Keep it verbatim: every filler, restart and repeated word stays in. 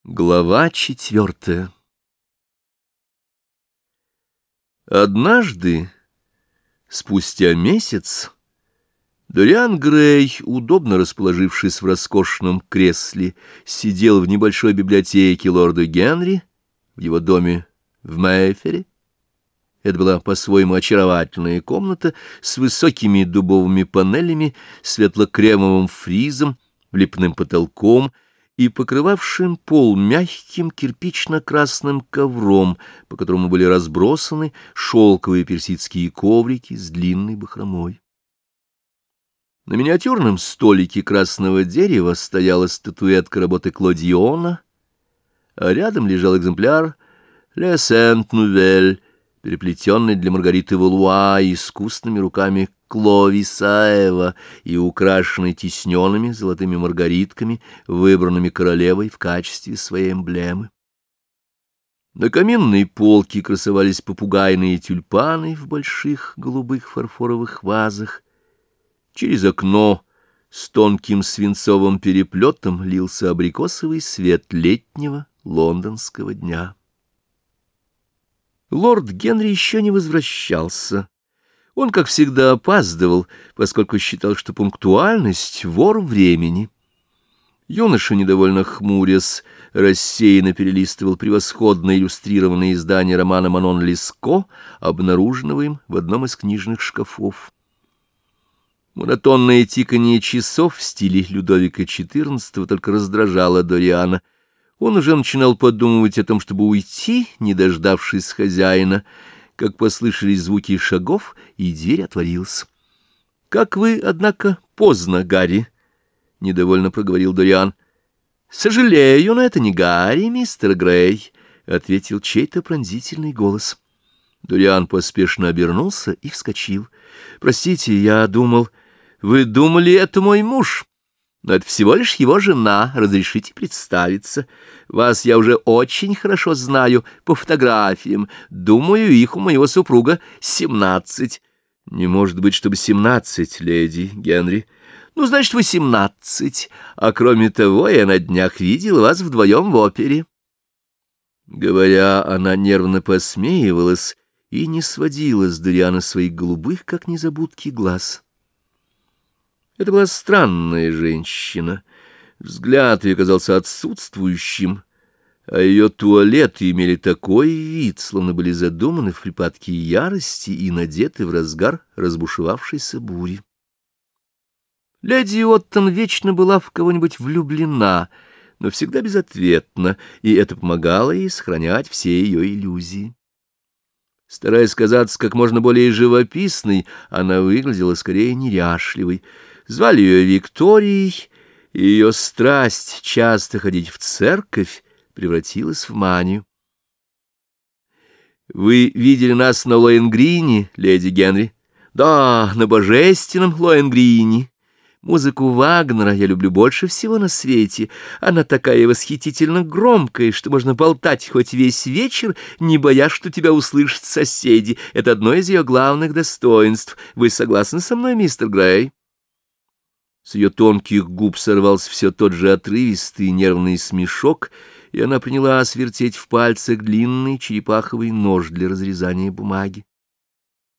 Глава четвертая. Однажды, спустя месяц, Дориан Грей, удобно расположившись в роскошном кресле, сидел в небольшой библиотеке лорда Генри в его доме в Мейфере. Это была по-своему очаровательная комната с высокими дубовыми панелями, светло-кремовым фризом, лепным потолком и покрывавшим пол мягким кирпично-красным ковром, по которому были разбросаны шелковые персидские коврики с длинной бахромой. На миниатюрном столике красного дерева стояла статуэтка работы Клодиона, а рядом лежал экземпляр «Ле Сент-Нувель», переплетенный для Маргариты Валуа искусными руками Кловисаева и украшенный тисненными золотыми маргаритками, выбранными королевой в качестве своей эмблемы. На каминной полке красовались попугайные тюльпаны в больших голубых фарфоровых вазах. Через окно с тонким свинцовым переплетом лился абрикосовый свет летнего лондонского дня. Лорд Генри еще не возвращался. Он, как всегда, опаздывал, поскольку считал, что пунктуальность — вор времени. Юноша, недовольно хмурясь, рассеянно перелистывал превосходно иллюстрированное издание романа Манон Леско, обнаруженного им в одном из книжных шкафов. Монотонное тиканье часов в стиле Людовика четырнадцатого только раздражало Дориана. Он уже начинал подумывать о том, чтобы уйти, не дождавшись хозяина, как послышались звуки шагов, и дверь отворилась. — Как вы, однако, поздно, Гарри, — недовольно проговорил Дориан. — Сожалею, но это не Гарри, мистер Грей, — ответил чей-то пронзительный голос. Дориан поспешно обернулся и вскочил. — Простите, я думал... — Вы думали, это мой муж? Но это всего лишь его жена, разрешите представиться. Вас я уже очень хорошо знаю по фотографиям. Думаю, их у моего супруга семнадцать. Не может быть, чтобы семнадцать, леди Генри. Ну, значит, восемнадцать. А кроме того, я на днях видел вас вдвоем в опере. Говоря, она нервно посмеивалась и не сводила с Дориана своих голубых, как незабудки, глаз. Это была странная женщина. Взгляд ее казался отсутствующим, а ее туалеты имели такой вид, словно были задуманы в припадке ярости и надеты в разгар разбушевавшейся бури. Леди Оттон вечно была в кого-нибудь влюблена, но всегда безответно, и это помогало ей сохранять все ее иллюзии. Стараясь казаться как можно более живописной, она выглядела скорее неряшливой. Звали ее Викторией, и ее страсть часто ходить в церковь превратилась в манию. «Вы видели нас на Лоэнгрине, леди Генри?» «Да, на божественном Лоэнгрине. Музыку Вагнера я люблю больше всего на свете. Она такая восхитительно громкая, что можно болтать хоть весь вечер, не боясь, что тебя услышат соседи. Это одно из ее главных достоинств. Вы согласны со мной, мистер Грей?» С ее тонких губ сорвался все тот же отрывистый нервный смешок, и она принялась вертеть в пальцах длинный черепаховый нож для разрезания бумаги.